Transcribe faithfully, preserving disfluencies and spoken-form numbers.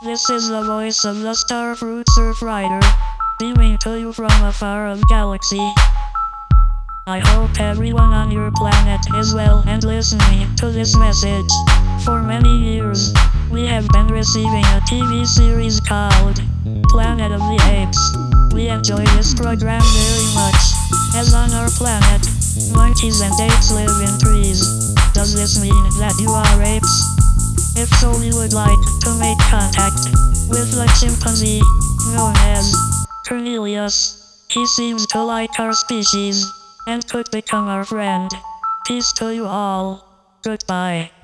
This is the voice of the Starfruit Surfrider, beaming to you from a far-off galaxy. I hope everyone on your planet is well and listening to this message. For many years, we have been receiving a T V series called Planet of the Apes. We enjoy this program very much, as on our planet, monkeys and apes live in trees. Does this mean that you are apes? If so, we would like to make contact with the chimpanzee, known as Cornelius. He seems to like our species, and could become our friend. Peace to you all. Goodbye.